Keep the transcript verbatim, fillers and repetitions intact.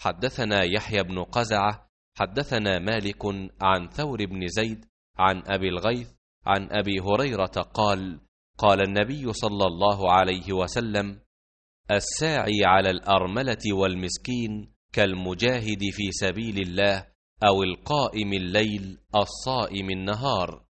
حدثنا يحيى بن قزعة حدثنا مالك عن ثور بن زيد عن أبي الغيث عن أبي هريرة قال قال النبي صلى الله عليه وسلم: الساعي على الأرملة والمسكين كالمجاهد في سبيل الله أو القائم الليل الصائم النهار.